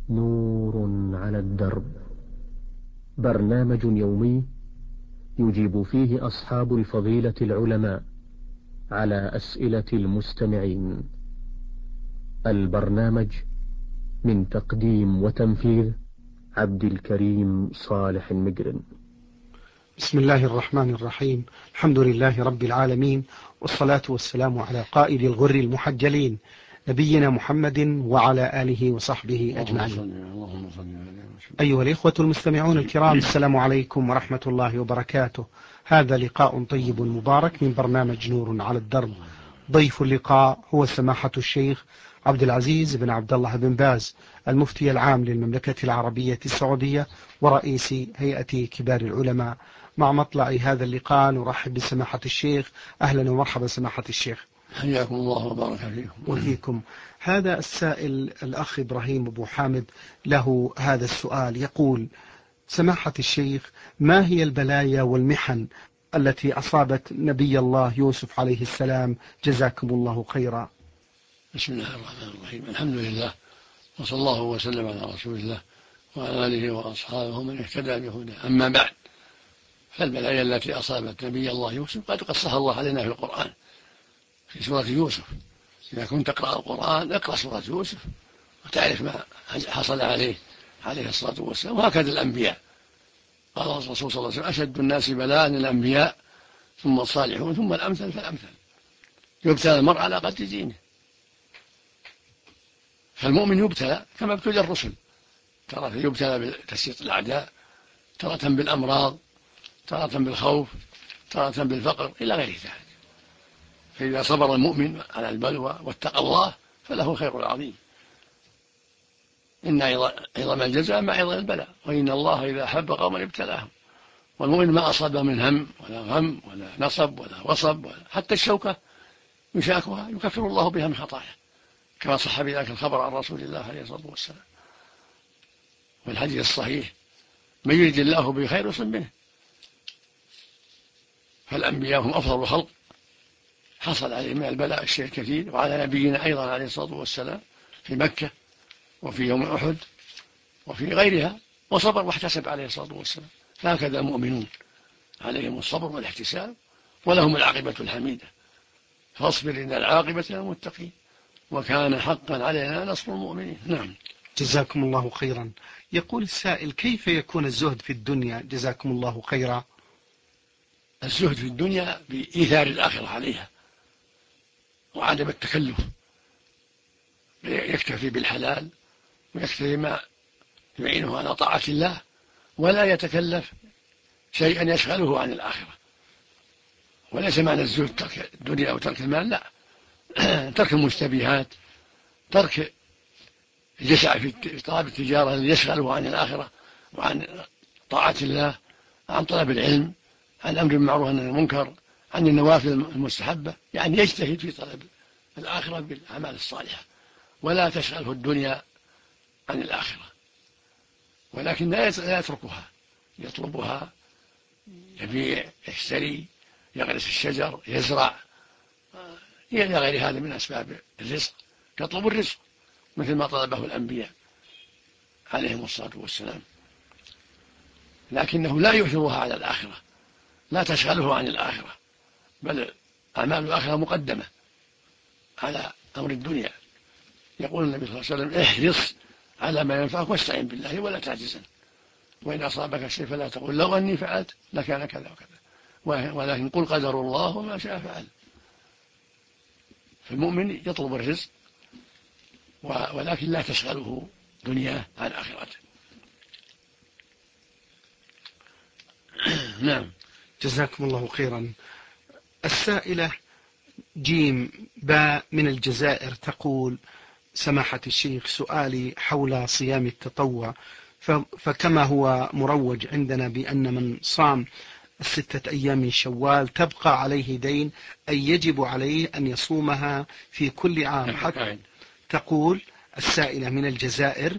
نور على الدرب، برنامج يومي يجيب فيه أصحاب الفضيلة العلماء على أسئلة المستمعين. البرنامج من تقديم وتنفيذ عبد الكريم صالح المقرن. بسم الله الرحمن الرحيم. الحمد لله رب العالمين، والصلاة والسلام على قائد الغر المحجلين نبينا محمد وعلى آله وصحبه أجمعين. أيها الإخوة المستمعون الكرام، السلام عليكم ورحمة الله وبركاته. هذا لقاء طيب مبارك من برنامج نور على الدرب. ضيف اللقاء هو سماحة الشيخ عبد العزيز بن عبد الله بن باز، المفتي العام للمملكة العربية السعودية ورئيس هيئة كبار العلماء. مع مطلع هذا اللقاء نرحب بسماحة الشيخ. أهلا ومرحبا سماحة الشيخ. حياكم الله وبارك فيكم. وفيكم. هذا السائل الأخ إبراهيم أبو حامد له هذا السؤال، يقول: سماحة الشيخ، ما هي البلايا والمحن التي أصابت نبي الله يوسف عليه السلام؟ جزاكم الله خيرا. بسم الله الرحمن الرحيم. الحمد لله، وصلى الله وسلم على رسول الله وعلى آله وأصحابه من اهتدى بهداه. أما بعد، فالبلايا التي أصابت نبي الله يوسف قد قصها الله علينا في القرآن في سورة يوسف. إذا كنت تقرأ القرآن اقرأ سورة يوسف وتعرف ما حصل عليه الصلاة والسلام. وهكذا الأنبياء، قال الرسول صلى الله عليه وسلم: أشد الناس بلاء الأنبياء ثم الصالحون ثم الأمثل فالأمثل. يبتلى المرء على قدر دينه، فالمؤمن يبتلى كما ابتلى الرسل، ترى يبتلى بتسييط الأعداء، ترى بالأمراض، ترى بالخوف، ترى بالفقر، إلى غير ذلك. فإذا صبر المؤمن على البلوى واتقى الله فله خير عظيم. إن عظم الجزاء مع عظم البلاء، وإن الله إذا أحب قوما ابتلاهم. والمؤمن ما أصاب من هم ولا غم ولا نصب ولا وصب ولا حتى الشوكة يشاكها يكفر الله بها من خطاياه، كما صح بذلك الخبر عن رسول الله عليه الصلاة والسلام. والحديث الصحيح: من يريد الله به خير يصب به. فالأنبياء هم أفضل الخلق، حصل عليهم من البلاء الشيء الكثير، وعلى نبينا أيضا عليه الصلاة والسلام في مكة وفي يوم أحد وفي غيرها، وصبر واحتسب عليه الصلاة والسلام. فهكذا المؤمنون عليهم الصبر والاحتساب، ولهم العاقبة الحميدة. فاصبر إن العاقبة للمتقين، وكان حقا علينا نصر المؤمنين. نعم. جزاكم الله خيرا. يقول السائل: كيف يكون الزهد في الدنيا؟ جزاكم الله خيرا. الزهد في الدنيا بإيثار الآخرة عليها وعدم التكلف، يكتفي بالحلال ويكتفي ما يعينه على طاعة الله، ولا يتكلف شيئا يشغله عن الآخرة. وليس معنى الزهد ترك الدنيا أو ترك المال، لا، ترك المشتبهات، ترك الجشع في طلب التجارة الذي يشغله عن الآخرة وعن طاعة الله، عن طلب العلم، عن الأمر بالمعروف والنهي عن المنكر، عن النوافل المستحبة. يعني يجتهد في طلب الآخرة بالأعمال الصالحة، ولا تشغله الدنيا عن الآخرة. ولكن لا يتركها، يطلبها، يبيع، يشتري، يغرس الشجر، يزرع، إلى غير هذا من أسباب الرزق. يطلب الرزق مثل ما طلبه الأنبياء عليهم الصلاة والسلام، لكنه لا يؤثرها على الآخرة، لا تشغله عن الآخرة، بل أعمال الآخرة مقدمة على أمر الدنيا. يقول النبي صلى الله عليه وسلم: احرص على ما ينفعك واستعن بالله ولا تعجزن، وإن أصابك شيء فلا تقول لو أني فعلت لكان كذا وكذا، ولكن قل قدر الله وما شاء فعل. فالمؤمن يطلب الرزق، ولكن لا تشغله دنياه عن آخرته. نعم. جزاكم الله خيرا. السائلة جيم باء من الجزائر تقول: سماحة الشيخ، سؤالي حول صيام التطوع، فكما هو مروج عندنا بأن من صام 6 أيام من شوال تبقى عليه دين، أي يجب عليه أن يصومها في كل عام. حتى تقول السائلة من الجزائر: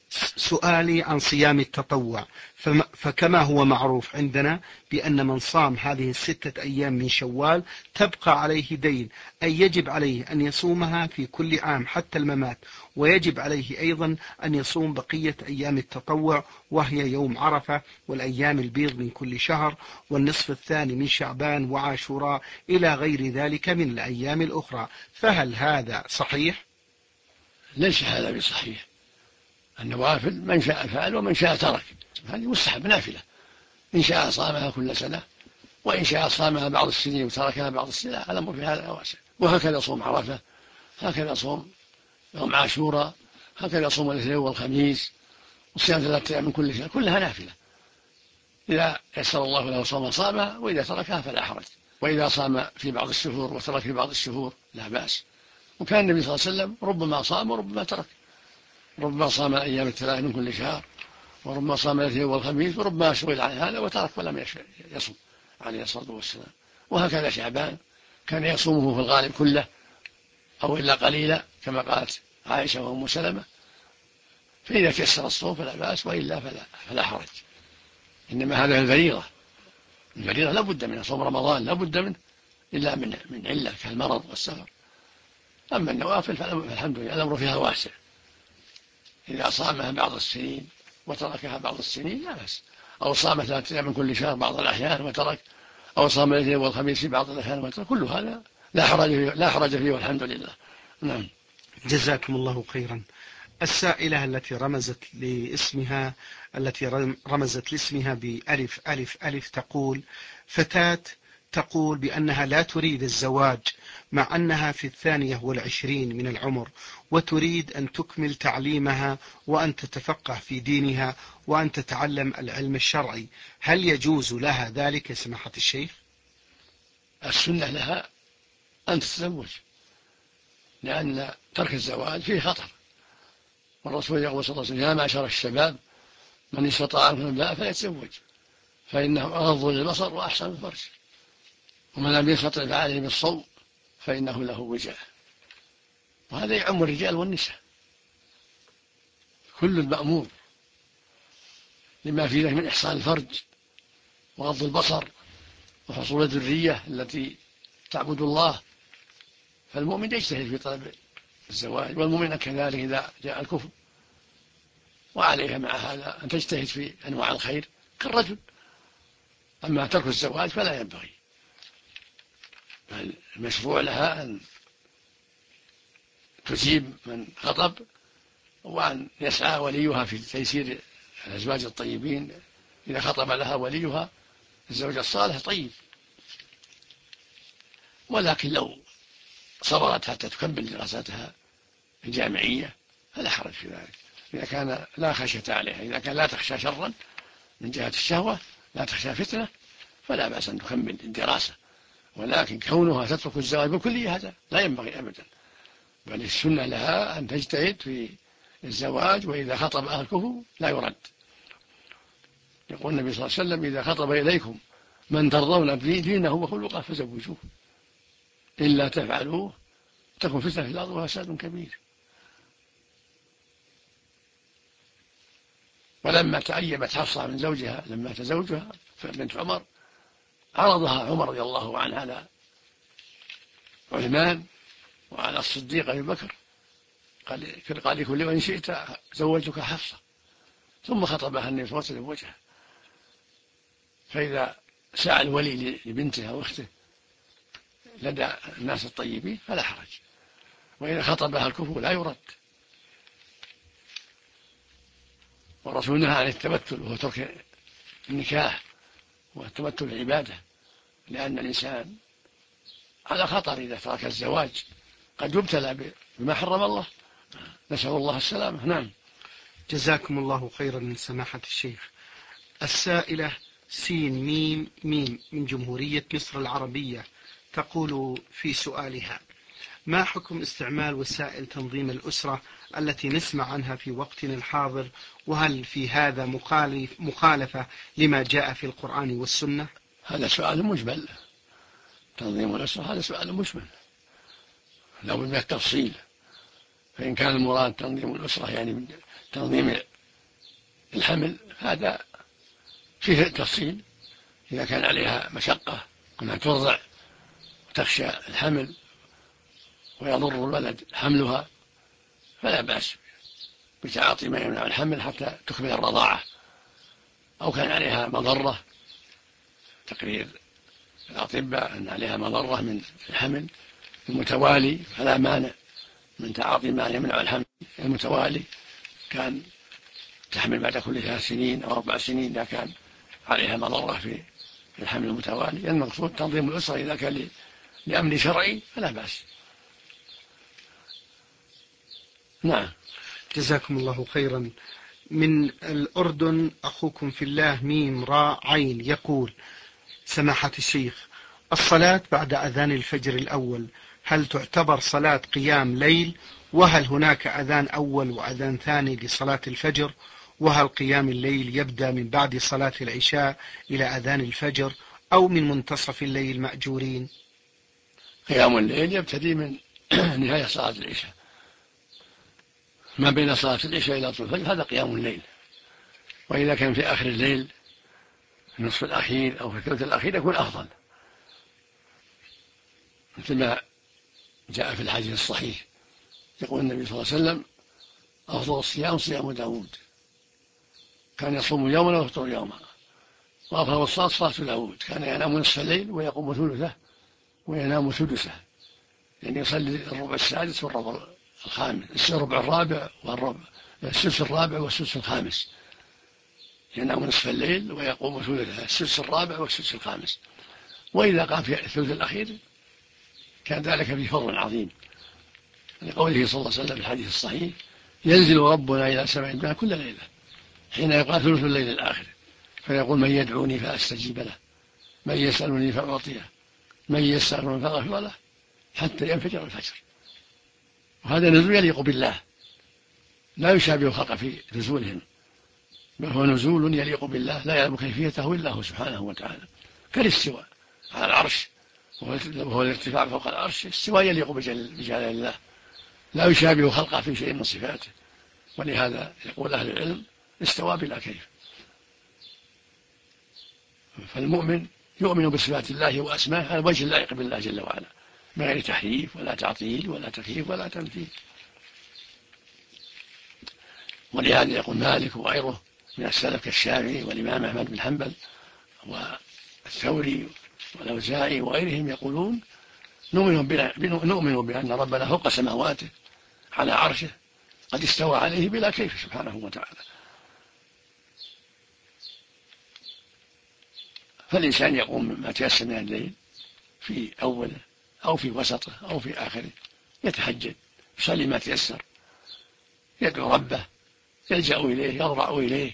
سؤالي عن صيام التطوع، فكما هو معروف عندنا بأن من صام هذه 6 أيام من شوال تبقى عليه دين، أي يجب عليه أن يصومها في كل عام حتى الممات، ويجب عليه أيضا أن يصوم بقية أيام التطوع، وهي يوم عرفة والأيام البيض من كل شهر والنصف الثاني من شعبان وعاشوراء إلى غير ذلك من الأيام الأخرى، فهل هذا صحيح؟ ليس هذا بصحيح. النوافل من شاء فعل ومن شاء ترك، هذه مستحب نافلة، إن شاء صامها كل سنة، وإن شاء صامها بعض السنين وتركها بعض السنين، الأمر في هذا واسع. وهكذا صوم عرفة، هكذا صوم يوم عاشوراء، هكذا صوم الاثنين والخميس، وصيام 3 أيام من كل شهر، كلها نافلة. إذا يسر الله له صوم صامها، وإذا تركها فلا حرج. وإذا صام في بعض الشهور وترك في بعض الشهور لا بأس. وكان النبي صلى الله عليه وسلم ربما صام وربما ترك، ربما صام الأيام 3 من كل شهر، وربما صام الاثنين والخميس، وربما شغل عن هذا وترك ولم يصم عليه الصلاة والسلام. وهكذا شعبان كان يصومه في الغالب كله أو إلا قليلا كما قالت عائشة وأم سلمة. فإذا تيسر الصوم فلا بأس، وإلا فلا حرج. إنما هذا الفريضة لا بد منه، صوم رمضان لا بد منه إلا من علة كالمرض والسفر. أما النوافل فالحمد لله الأمر فيها واسع، إذا صامها بعض السنين وتركها بعض السنين لا بأس، أو صام 3 أيام من كل شهر بعض الأحيان وترك، أو صام الاثنين والخميس في بعض الأحيان وترك، كل هذا لا حرج فيه والحمد لله. نعم. جزاكم الله خيرا. السائلة التي رمزت لاسمها بألف ألف ألف تقول: فتاة تقول بأنها لا تريد الزواج مع أنها في 22 من العمر، وتريد أن تكمل تعليمها وأن تتفقه في دينها وأن تتعلم العلم الشرعي، هل يجوز لها ذلك يا سماحة الشيخ؟ السنة لها أن تتزوج، لأن ترك الزواج فيه خطر، والرسول يقول صلى الله عليه وسلم: يا معشر الشباب من استطاع منكم الباء فليتزوج فإنه أغض للبصر وأحسن الفرج، ومن لم يستطع فعليه بالصوم فإنه له وجاء. وهذا يعم الرجال والنساء، كل المأمور لما في ذلك من إحصان الفرج وغض البصر وحصول الذرية التي تعبد الله. فالمؤمن يجتهد في طلب الزواج، والمؤمن كذلك إذا جاء الكفر، وعليها مع هذا أن تجتهد في أنواع الخير كالرجل. أما ترك الزواج فلا ينبغي، بل المشروع لها أن تجيب من خطب، وأن يسعى وليها في تيسير الأزواج الطيبين. إذا خطب لها وليها الزوج الصالح طيب، ولكن لو صبرت حتى تكمل دراساتها الجامعية فلا حرج في ذلك، إذا كان لا خشية عليها، إذا كان لا تخشى شرا من جهة الشهوة، لا تخشى فتنة، فلا بأس أن تكمل الدراسة. ولكن كونها تترك الزواج بكلية هذا لا ينبغي أبدا، بل السنة لها أن تجتهد في الزواج، وإذا خطب أهل الكفر لا يرد. يقول النبي صلى الله عليه وسلم: إذا خطب إليكم من ترضون دينه وخلقه فزوجوه، إلا تفعلوه تكن فتنة في الأرض وفساد كبير. ولما تأيبت حفصة من زوجها لما تزوجها بنت عمر، عرضها عمر رضي الله عنه على عثمان وعلى الصديق أبي بكر، قال لكل وإن شئت زوجتك حفصة، ثم خطبها النبي صلى الله عليه وسلم وجهه. فإذا سعى الولي لبنته واخته لدى الناس الطيبين فلا حرج، وإذا خطبها الكفر لا يرد. والرسول نهى عن التبتل، وهو ترك النكاح والتبتل عبادة، لأن الإنسان على خطر إذا ترك الزواج، قد يبتلى بما حرم الله، نسأل الله السلامة. نعم. جزاكم الله خيرا من سماحة الشيخ. السائلة سين ميم ميم من جمهورية مصر العربية تقول في سؤالها: ما حكم استعمال وسائل تنظيم الأسرة التي نسمع عنها في وقتنا الحاضر، وهل في هذا مخالفة لما جاء في القرآن والسنة؟ هذا سؤال مجمل، تنظيم الأسرة هذا سؤال مجمل لا بد من التفصيل. فإن كان المراد تنظيم الأسرة يعني تنظيم الحمل هذا فيه تفصيل، إذا كان عليها مشقة أنها ترضع وتخشى الحمل ويضر الولد حملها فلا بأس بتعاطي ما يمنع الحمل حتى تكمل الرضاعة، أو كان عليها مضرة، تقرير الأطباء أن عليها مضرة من الحمل المتوالي فلا مانع من تعاطي ما يمنع الحمل المتوالي، كان تحمل بعد كل 3 سنين أو 4 سنين إذا كان عليها مضرة في الحمل المتوالي. المقصود تنظيم الأسرة إذا كان لأمر شرعي فلا بأس. نعم. جزاكم الله خيرا. من الأردن أخوكم في الله ميم راء عين يقول: سماحة الشيخ، الصلاة بعد أذان الفجر الأول هل تعتبر صلاة قيام ليل؟ وهل هناك أذان أول وأذان ثاني لصلاة الفجر؟ وهل قيام الليل يبدأ من بعد صلاة العشاء إلى أذان الفجر أو من منتصف الليل مأجورين؟ قيام الليل يبتدي من نهاية صلاة العشاء، ما بين صلاة العشاء إلى طلوع الفجر هذا قيام الليل. وإذا كان في آخر الليل في النصف الأخير أو في الثلث الأخير يكون أفضل، مثل ما جاء في الحديث الصحيح يقول النبي صلى الله عليه وسلم: أفضل الصيام صيام داود، كان يصوم يوما ويفطر يوما. وأفضل الصلاة صلاة داود، كان ينام نصف الليل ويقوم ثلثه وينام سدسه، يعني يصلي الربع السادس والربع الخامس، الربع الرابع والربع السدس الرابع والسدس الخامس، ينام نصف الليل ويقوم ثلثه، السدس الرابع والسدس الخامس. وإذا قام في الثلث الأخير كان ذلك في فضل عظيم، لقوله صلى الله عليه وسلم في الحديث الصحيح: ينزل ربنا إلى سماء الدنيا كل ليلة حين يقع ثلث الليل الآخر فيقول: من يدعوني فأستجيب له، من يسألني فأعطيه، من يسألني فأغفر له، حتى ينفجر الفجر. وهذا نزول يليق بالله، لا يشابه الخلق في نزولهم، بل هو نزول يليق بالله لا يعلم كيفيته إلا هو سبحانه وتعالى، كالاستواء على العرش وهو الارتفاع فوق العرش، استواء يليق بجلال الله، لا يشابه خلقه في شيء من صفاته. ولهذا يقول أهل العلم: استوى بلا كيف. فالمؤمن يؤمن بصفات الله وأسمائه على وجه اللائق بالله جل وعلا، من غير تحريف ولا تعطيل ولا تكييف ولا تمثيل. ولهذا يقول مالك وغيره من السلف كالشافعي والإمام أحمد بن حنبل والثوري والأوزاعي وغيرهم يقولون: نؤمن بأن ربنا فوق سماواته على عرشه قد استوى عليه بلا كيف سبحانه وتعالى. فالإنسان يقوم ما تيسر من الليل في أوله أو في وسطه أو في آخره، يتهجد، يصلي ما تيسر، يدعو ربه، يلجأ إليه، يضرع إليه،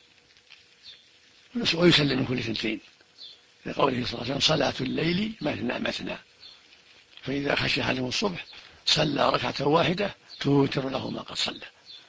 ويسلم من كل 2، لقوله صلى الله عليه وسلم: صلاة الليل مثنى مثنى، فإذا خشي أحدهم الصبح صلى ركعة واحدة توتر له ما قد صلى.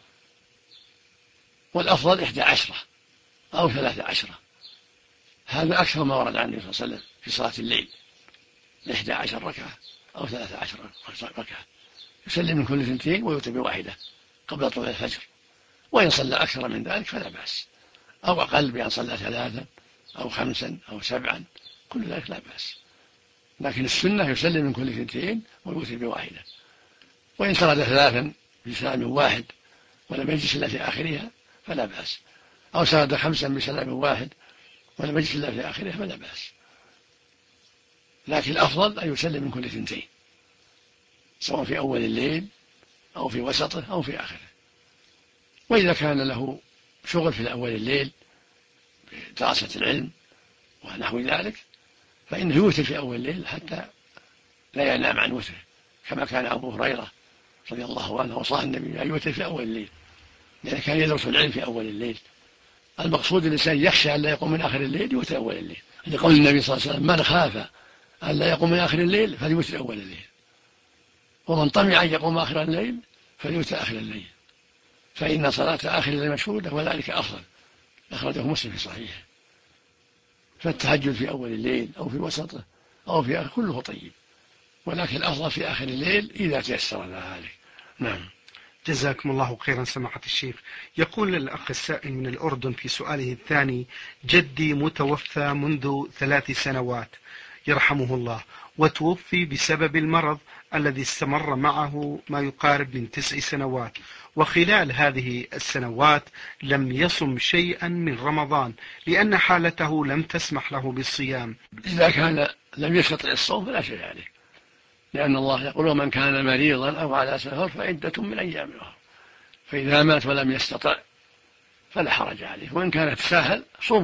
والأفضل 11 أو 13، هذا أكثر ما ورد عن النبي صلى الله عليه وسلم في صلاة الليل، 11 ركعة أو 13 ركعة، يسلم من كل 2 ويوتر بواحدة قبل طلوع الفجر. وإن صلى أكثر من ذلك فلا بأس، أو أقل بأن صلى 3 أو 5 أو 7، كل ذلك لا بأس، لكن السنة يسلم من كل 2 ويوتر بواحدة. وإن سرد 3 بسلام واحد ولم يجلس إلا في آخرها فلا بأس، أو سرد 5 بسلام واحد ولم يجلس إلا في آخرها فلا بأس، لكن الأفضل أن يسلم من كل 2، سواء في أول الليل أو في وسطه أو في آخره. وإذا كان له شغل في أول الليل بدراسة العلم ونحو ذلك فإنه يوتر في أول الليل حتى لا ينام عن وتره، كما كان أبو هريرة رضي الله عنه وصاه النبي أن يوتر في أول الليل، لأنه كان يدرس العلم في أول الليل. المقصود الإنسان يخشى أن لا يقوم من آخر الليل يوتر أول الليل، لقول النبي صلى الله عليه وسلم: من خاف أن لا يقوم من آخر الليل فليوتر أول الليل، ومن طمع أن يقوم آخر الليل فليوتر آخر الليل، فإن صلاة آخر الليل مشهودة وذلك أفضل. أخرجه مسلم في صحيحه. فالتهجد في أول الليل أو في وسطه أو في آخر كله طيب، ولكن الأفضل في آخر الليل إذا تيسر ذلك. نعم. جزاكم الله خيرا سماحة الشيخ. يقول الأخ السائل من الأردن في سؤاله الثاني: جدي متوفى منذ 3 سنوات يرحمه الله، وتوفي بسبب المرض الذي استمر معه ما يقارب من 9 سنوات، وخلال هذه السنوات لم يصم شيئا من رمضان لأن حالته لم تسمح له بالصيام. إذا كان لم يستطع الصوم فلا شيء عليه، لأن الله يقول: ومن كان مريضا أو على سفر فعدة من أيام أخرى. فإذا مات ولم يستطع فلا حرج عليه، وإن كان تساهل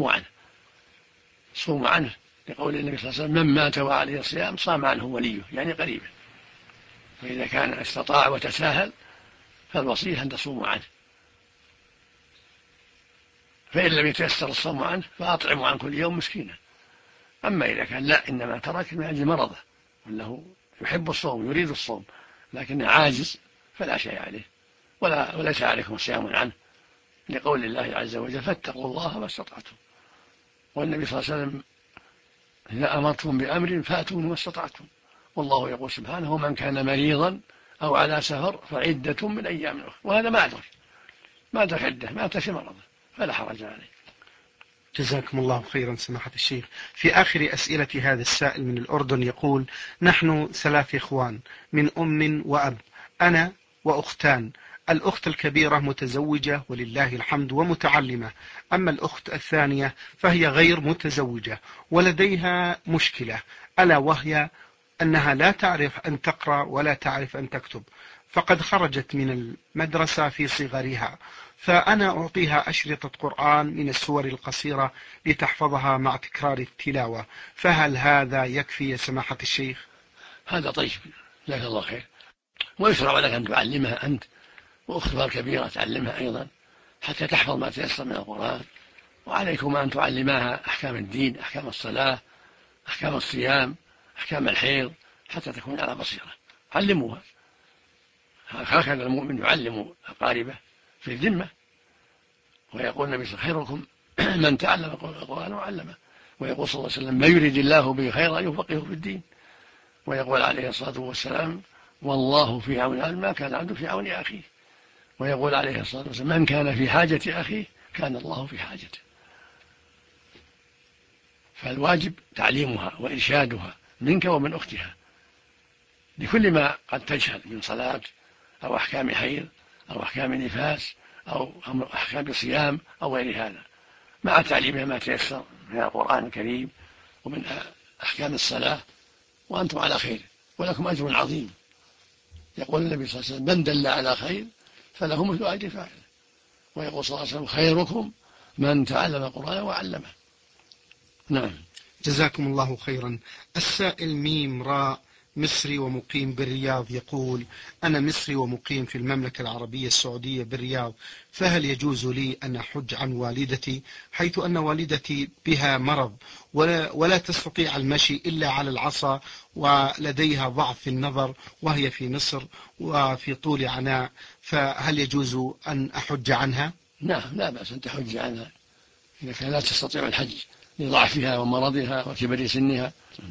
صوموا عنه لقول النبي صلى الله عليه وسلم: من مات وعليه صيام صام عنه وليه، يعني قريبا. فإذا كان استطاع وتساهل فالوصية أن تصوموا عنه، فإن لم يتيسر الصوم عنه فأطعموا عن كل يوم مسكينا. أما إذا كان لا، إنما ترك من أجل مرضه وأنه يحب الصوم يريد الصوم لكنه عاجز فلا شيء عليه، وليس عليكم صيام عنه، لقول الله عز وجل: فاتقوا الله ما استطعتم. والنبي صلى الله عليه وسلم: إذا أمرتم بأمر فأتوا ما استطعتم. والله يقول سبحانه: ومن كان مريضا أو على سفر فعدة من أيام أخرى. وهذا معذر عدة، مات في مرضه فلا حرج عليه. جزاكم الله خيرا سماحة الشيخ. في آخر أسئلة هذا السائل من الأردن يقول: نحن 3 إخوان من أم وأب، أنا وأختان. الأخت الكبيرة متزوجة ولله الحمد ومتعلمة، أما الأخت الثانية فهي غير متزوجة ولديها مشكلة، ألا وهي أنها لا تعرف أن تقرأ ولا تعرف أن تكتب، فقد خرجت من المدرسة في صغرها، فأنا أعطيها أشرطة قرآن من السور القصيرة لتحفظها مع تكرار التلاوة، فهل هذا يكفي يا سماحة الشيخ؟ هذا طيب، جزاك الله خير. ويشرع لك أن تعلمها أنت وأختها الكبيرة تعلمها أيضا حتى تحفظ ما تيسر من القرآن، وعليكم أن تعلماها أحكام الدين، أحكام الصلاة، أحكام الصيام، أحكام الحيض، حتى تكون على بصيرة. علموها، هكذا المؤمن يعلم أقاربه في الذمة. ويقول النبي صلى الله عليه وسلم: خيركم من تعلم القرآن وعلمه. ويقول صلى الله عليه وسلم: من يريد الله به خيرا يفقهه في الدين. ويقول عليه الصلاة والسلام: والله في عون ما كان العبد في عون أخيه. ويقول عليه الصلاة والسلام: من كان في حاجة أخيه كان الله في حاجته. فالواجب تعليمها وإرشادها منك ومن أختها لكل ما قد تجهل من صلاة أو أحكام حيض أو أحكام نفاس أو أحكام صيام أو غير هذا، مع تعليمها ما تيسر من القرآن الكريم ومن أحكام الصلاة، وأنتم على خير ولكم أجر عظيم. يقول النبي صلى الله عليه وسلم: من دل على خير فله مثل أجر فاعله. ويقول صلى الله عليه وسلم: خيركم من تعلم القرآن وعلمه. نعم. جزاكم الله خيرا. السائل ميم راء مصري ومقيم بالرياض يقول: أنا مصري ومقيم في المملكة العربية السعودية بالرياض، فهل يجوز لي أن أحج عن والدتي، حيث أن والدتي بها مرض ولا تستطيع المشي إلا على العصا، ولديها ضعف في النظر، وهي في مصر وفي طول عناء، فهل يجوز أن أحج عنها؟ نعم، لا بأس أن تحج عنها إذا كان لا تستطيع الحج لضعفها ومرضها وكبر سنها.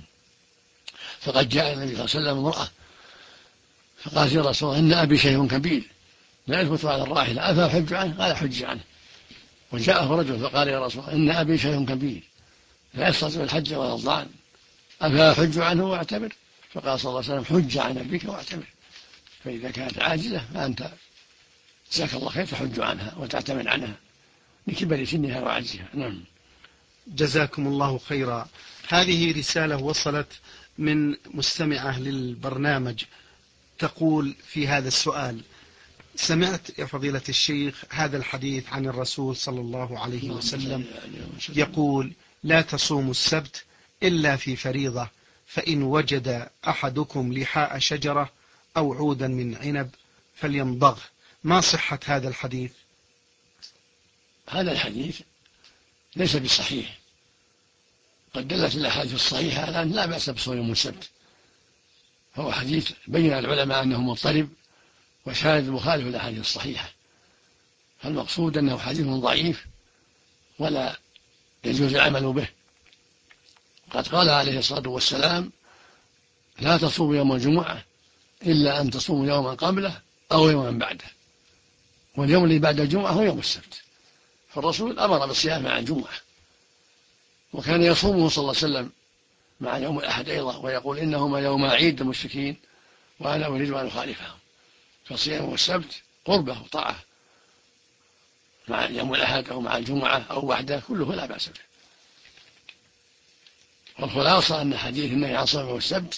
فقد جاء النبي صلى الله عليه وسلم امرأة فقالت: يا رسول الله، إن أبي شيخ كبير لا يثبت على الراحلة، أفأحج عنه؟ قال: حج عنه. وجاءه رجل فقال: يا رسول الله، إن أبي شيخ كبير لا يستطيع الحج ولا الضعن، أفأحج عنه واعتمر؟ فقال صلى الله عليه وسلم: حج عن أبيك واعتمر. فإذا كانت عاجزة فأنت جزاك الله خير تحج عنها وتعتمر عنها لكبر سنها وعجزها. نعم. جزاكم الله خيرا. هذه رسالة وصلت من مستمعة للبرنامج تقول في هذا السؤال: سمعت يا فضيلة الشيخ هذا الحديث عن الرسول صلى الله عليه وسلم يقول: لا تصوموا السبت إلا في فريضة، فإن وجد أحدكم لحاء شجرة أو عودا من عنب فليمضغه. ما صحة هذا الحديث؟ هذا الحديث ليس بالصحيح، قد دلت الأحاديث الصحيحة على أن لا بأس بصوم يوم السبت، فهو حديث بين العلماء أنه مضطرب وشاهد مخالف الأحاديث الصحيحة، فالمقصود أنه حديث ضعيف ولا يجوز العمل به. قد قال عليه الصلاة والسلام: لا تصوموا يوم الجمعة إلا أن تصوموا يوما قبله أو يوما بعده. واليوم اللي بعد الجمعة هو يوم السبت، فالرسول أمر بالصيام مع الجمعة، وكان يصومه صلى الله عليه وسلم مع يوم الأحد أيضا، ويقول إنهما يوم عيد المشركين وأنا أريد أن أخالفهم. فصيام السبت قربة وطاعة مع يوم الأحد أو مع الجمعة أو وحده كله لا بأس به. والخلاصة أن حديث النهي عن صوم السبت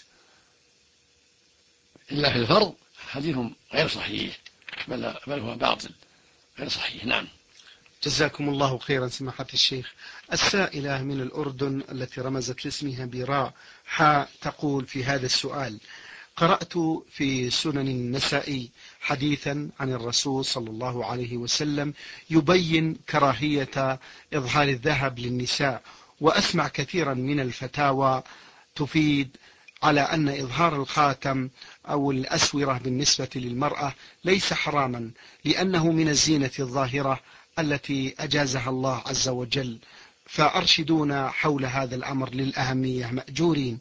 إلا في الفرض حديث غير صحيح، بل هو باطل غير صحيح. نعم. جزاكم الله خيرا سماحة الشيخ. السائلة من الأردن التي رمزت لاسمها براء حاء تقول في هذا السؤال: قرأت في سنن النسائي حديثا عن الرسول صلى الله عليه وسلم يبين كراهية إظهار الذهب للنساء، وأسمع كثيرا من الفتاوى تفيد على أن إظهار الخاتم أو الأسورة بالنسبة للمرأة ليس حراما، لأنه من الزينة الظاهرة التي أجازها الله عز وجل، فأرشدونا حول هذا الأمر للأهمية مأجورين.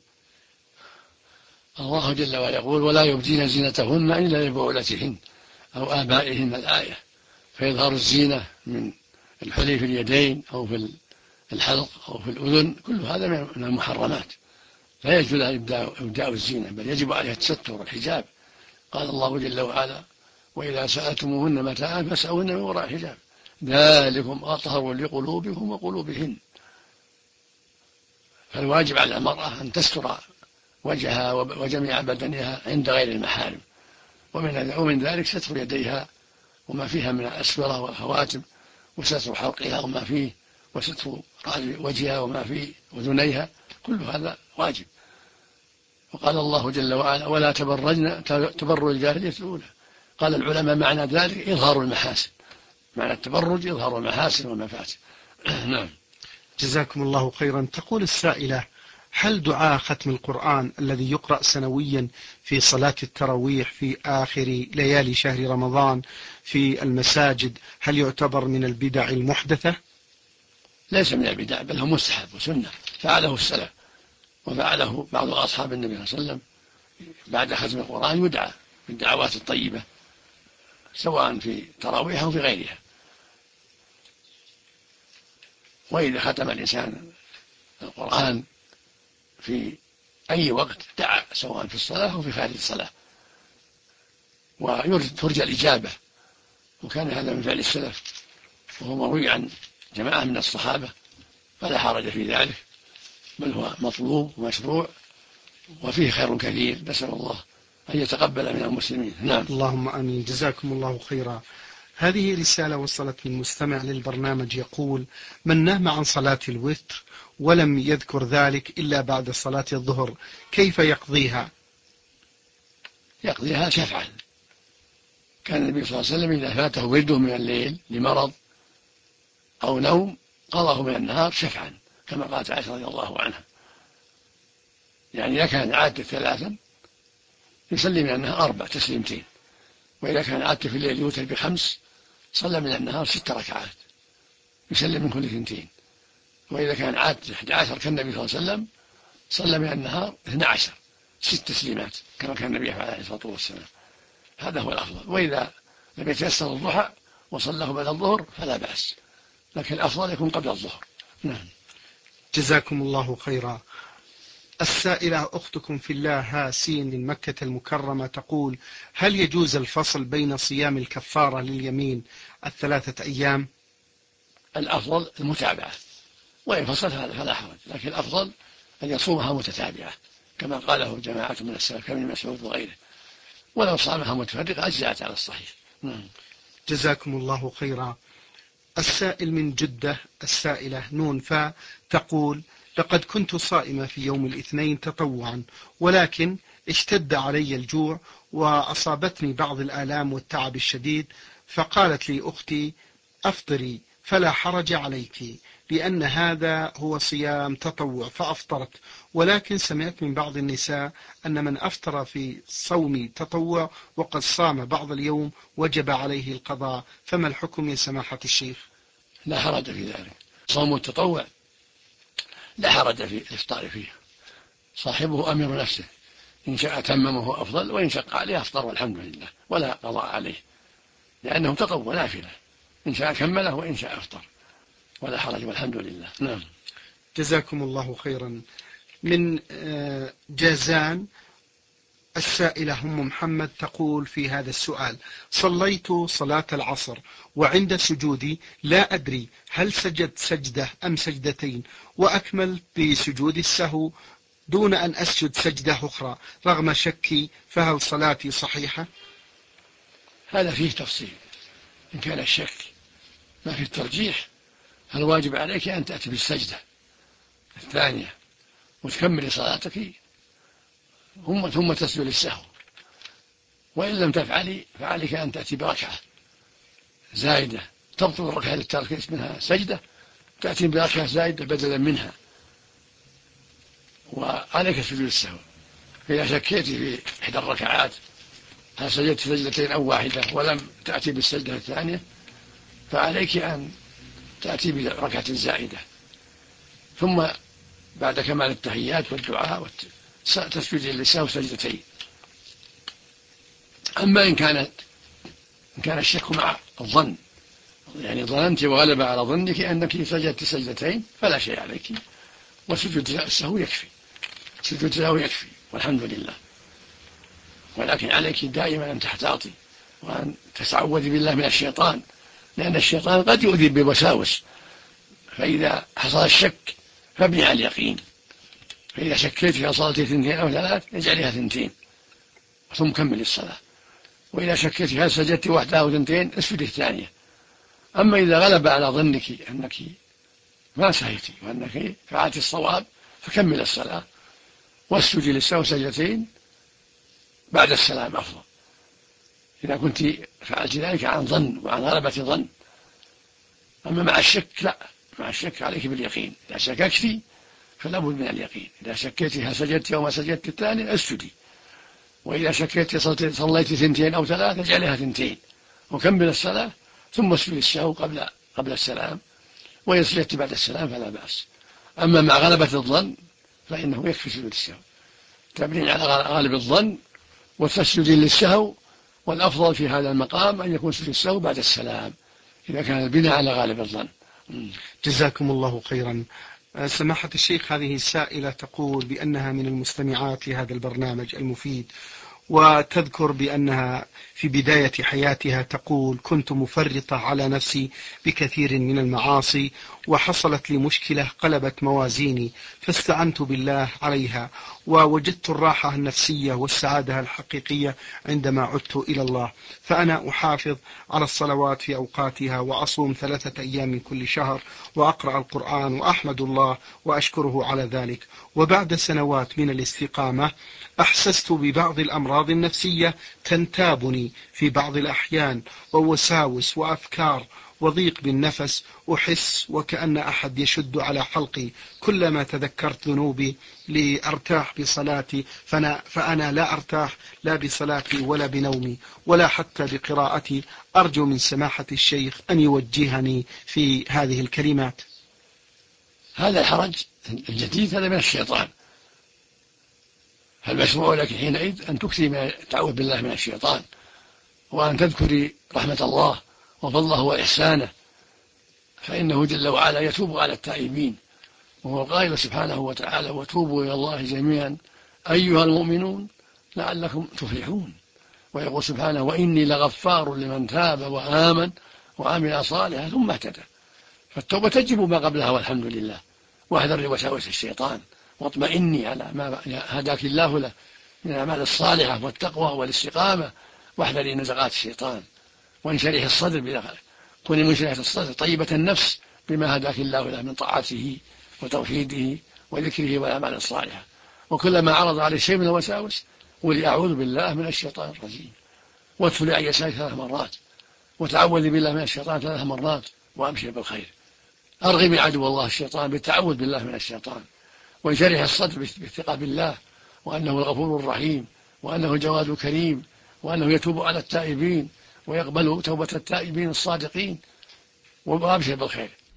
الله جل وعلا يقول: ولا يبدين زينتهن إلا لبعولتهن أو آبائهن، الآية. فيظهر الزينة من الحلي في اليدين أو في الحلق أو في الأذن، كل هذا من المحرمات، لا يجوز إبداء الزينة، بل يجب عليها التستر والحجاب. قال الله جل وعلا: وإذا سألتموهن متاعا فاسألوهن من وراء حجاب ذلكم أطهر لقلوبكم وقلوبهن. فالواجب على المرأة أن تستر وجهها وجميع بدنها عند غير المحارم، ومن ذلك ستر يديها وما فيها من الأسورة والخواتم، وستر حلقها وما فيه، وستر وجهها وما في أذنيها، كل هذا واجب. وقال الله جل وعلا: ولا تبرجن تبرج الجاهلية الأولى. قال العلماء معنى ذلك إظهار المحاسن، معنى التبرج إظهار المحاسن والمفاسد. نعم. جزاكم الله خيرا. تقول السائلة: هل دعاء ختم القرآن الذي يقرأ سنويا في صلاة التراويح في آخر ليالي شهر رمضان في المساجد هل يعتبر من البدع المحدثة؟ ليس من البدع، بل هو مستحب وسنة، فعله السلف وفعله بعض أصحاب النبي صلى الله عليه وسلم. بعد ختم القرآن يدعى بالدعوات الطيبة سواء في تراويح أو في غيرها. وإذا ختم الإنسان القرآن في أي وقت دعا، سواء في الصلاة أو في خارج الصلاة، وترجى الإجابة، وكان هذا من فعل السلف وهو مروي عن جماعة من الصحابة، فلا حرج في ذلك، بل هو مطلوب ومشروع وفيه خير كثير، نسأل الله أن يتقبل من المسلمين. نعم. اللهم آمين. جزاكم الله خيرا. هذه رسالة وصلت من مستمع للبرنامج يقول: من نام عن صلاة الوتر ولم يذكر ذلك إلا بعد صلاة الظهر كيف يقضيها؟ يقضيها شفعا. كان النبي صلى الله عليه وسلم إذا فاته ورده من الليل لمرض أو نوم قضاه من النهار شفعا، كما قالت عائشة رضي الله عنها. يعني إذا كان عادة 3 يصلي من النهار 4 تسليمتين، وإذا كان عادة في الليل يوتر ب5 صلى من النهار 6 ركعات يسلم من كل 2. وإذا كان عادة 11 كالنبي صلى الله عليه وسلم صلى من النهار 12 6 تسليمات كما كان النبي عليه الصلاة والسلام. هذا هو الأفضل. وإذا لم يتيسر الضحى وصلاه بعد الظهر فلا بأس، لكن الأفضل يكون قبل الظهر. نعم. جزاكم الله خيرا. السائلة أختكم في الله هاسين من مكة المكرمة تقول: هل يجوز الفصل بين صيام الكفارة لليمين 3 أيام؟ الأفضل المتابعة، وإن فصل فلا حرج، لكن الأفضل أن يصومها متتابعة كما قاله جماعة من السلف كابن مسعود وغيره، ولو صامها متفرقة أجزأت على الصحيح. جزاكم الله خيرا. السائل من جدة السائلة نون فا تقول: لقد كنت صائمة في يوم الاثنين تطوعا، ولكن اشتد علي الجوع وأصابتني بعض الآلام والتعب الشديد، فقالت لي أختي: أفطري فلا حرج عليك، لأن هذا هو صيام تطوع، فأفطرت. ولكن سمعت من بعض النساء أن من أفطر في صوم تطوع وقد صام بعض اليوم وجب عليه القضاء، فما الحكم يا سماحة الشيخ؟ لا حرج في ذلك. صوم التطوع لا حرج في الإفطار فيه، صاحبه أمير نفسه، إن شاء تممه أفضل، وإن شق عليه أفطر والحمد لله ولا قضاء عليه. لأنه تطوع نافلة، إن شاء كمله وإن شاء أفطر، ولا حرج والحمد لله. نعم. جزاكم الله خيرا. من جازان السائلة أم محمد تقول في هذا السؤال: صليت صلاة العصر وعند سجودي لا أدري هل سجدت سجدة أم سجدتين، وأكمل بسجود السهو دون أن أسجد سجدة أخرى رغم شكي، فهل صلاتي صحيحة؟ هذا فيه تفصيل. إن كان الشك ما في الترجيح فالواجب عليك أن تأتي بالسجدة الثانية وتكمل صلاتك ثم تسجد للسهو. وإن لم تفعلي فعليك أن تأتي بركعة زائدة تبطل الركعة التي منها سجدة، تأتي بركعة زائدة بدلا منها، وعليك سجود السهو. إذا شكيت في إحدى الركعات هل سجدت سجدتين أو واحدة ولم تأتي بالسجدة الثانية فعليك أن تأتي بركعة زائدة، ثم بعد كمال التحيات والدعاء تسجد للسهو سجدتين. أما إن كان الشك مع الظن، يعني ظننت وغلب على ظنك أنك سجدت سجدتين، فلا شيء عليك، وسجود السهو يكفي، سجود السهو يكفي والحمد لله. ولكن عليك دائما أن تحتاطي وأن تتعوذي بالله من الشيطان، لأن الشيطان قد يؤذي بوساوس، فإذا حصل الشك فابني على اليقين. فإذا شكيت في صلاتي 2 أو 3 اجعلها 2 ثم كمل الصلاة. وإذا شكيت هل سجدت 1 أو 2 اسجد الثانية. أما إذا غلب على ظنك أنك ما سهيتي وأنك فعلت الصواب فكمل الصلاة واسجدي للسهو سجدتين بعد السلام أفضل، إذا كنت فعلت ذلك عن ظن وعن غلبة ظن. أما مع الشك لا، مع الشك عليك باليقين. إذا شككت فلا بد من اليقين. إذا شكيت هل سجدت أو ما سجدت الثاني اسجدي، وإذا شكيت صليت 2 أو 3 اجعلها 2 وكمل الصلاة ثم اسجد السهو قبل السلام، وإن سجدت بعد السلام فلا بأس. أما مع غلبة الظن فإنه يكفي سجود السهو، تبنين على غالب الظن وتسجد للسهو، والأفضل في هذا المقام أن يكون سجود السهو بعد السلام إذا كان البناء على غالب الظن. جزاكم الله خيرا. سماحة الشيخ، هذه السائلة تقول بأنها من المستمعات لهذا البرنامج المفيد، وتذكر بأنها في بداية حياتها تقول: كنت مفرطة على نفسي بكثير من المعاصي، وحصلت لي مشكلة قلبت موازيني، فاستعنت بالله عليها، ووجدت الراحة النفسية والسعادة الحقيقية عندما عدت إلى الله. فأنا أحافظ على الصلوات في أوقاتها، وأصوم 3 أيام من كل شهر، وأقرأ القرآن، وأحمد الله وأشكره على ذلك. وبعد سنوات من الاستقامة أحسست ببعض الأمراض النفسية تنتابني في بعض الأحيان، ووساوس وأفكار وضيق بالنفس، أحس وكأن أحد يشد على حلقي كلما تذكرت ذنوبي لأرتاح بصلاتي، فأنا لا أرتاح لا بصلاتي ولا بنومي ولا حتى بقراءتي. أرجو من سماحة الشيخ أن يوجهني في هذه الكلمات. هذا الحرج الجديد هذا من الشيطان، فالمشروع لك حينئذ أن تكثري من التعوذ بالله من الشيطان، وأن تذكري رحمة الله وفضله وإحسانه، فإنه جل وعلا يتوب على التائبين، وهو قائل سبحانه وتعالى: وتوبوا إلى الله جميعا أيها المؤمنون لعلكم تفلحون. ويقول سبحانه: وإني لغفار لمن تاب وآمن وعمل صالحا ثم اهتدى. فالتوبة تجب ما قبلها والحمد لله. واحذري وساوس الشيطان، واطمئني على ما هداك الله له من الأعمال الصالحة والتقوى والاستقامة، واحذري نزغات الشيطان، وانشرح الصدر كوني منشرحة الصدر طيبة النفس بما هداك الله له من طاعته وتوحيده وذكره والأعمال الصالحة. وكلما عرض عليه شيء من الوساوس قولي: أعوذ بالله من الشيطان الرجيم، وادخلي عن يسارك 3 مرات، وتعوذي بالله من الشيطان 3 مرات، وأبشر بالخير. أرغمي عدو الله الشيطان بالتعوذ بالله من الشيطان، وانشرح الصدر بالثقة بالله، وأنه الغفور الرحيم، وأنه الجواد الكريم، وأنه يتوب على التائبين ويقبل توبة التائبين الصادقين، وأبشر بالخير.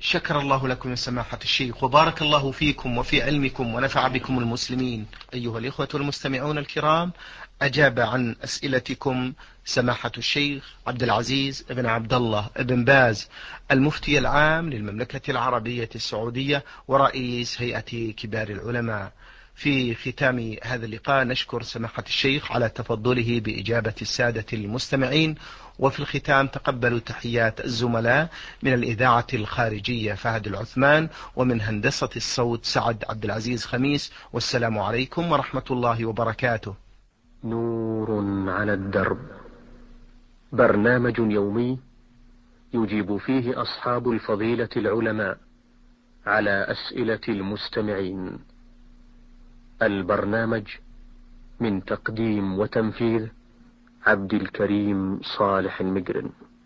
شكر الله لكم يا سماحة الشيخ، وبارك الله فيكم وفي علمكم ونفع بكم المسلمين. أيها الإخوة المستمعون الكرام، أجاب عن أسئلتكم سماحة الشيخ عبد العزيز بن عبد الله بن باز، المفتي العام للمملكة العربية السعودية ورئيس هيئة كبار العلماء. في ختام هذا اللقاء نشكر سماحة الشيخ على تفضله بإجابة السادة المستمعين، وفي الختام تقبلوا تحيات الزملاء من الإذاعة الخارجية فهد العثمان، ومن هندسة الصوت سعد عبد العزيز خميس، والسلام عليكم ورحمة الله وبركاته. نور على الدرب، برنامج يومي يجيب فيه أصحاب الفضيلة العلماء على أسئلة المستمعين. البرنامج من تقديم وتنفيذ عبد الكريم صالح المجرن.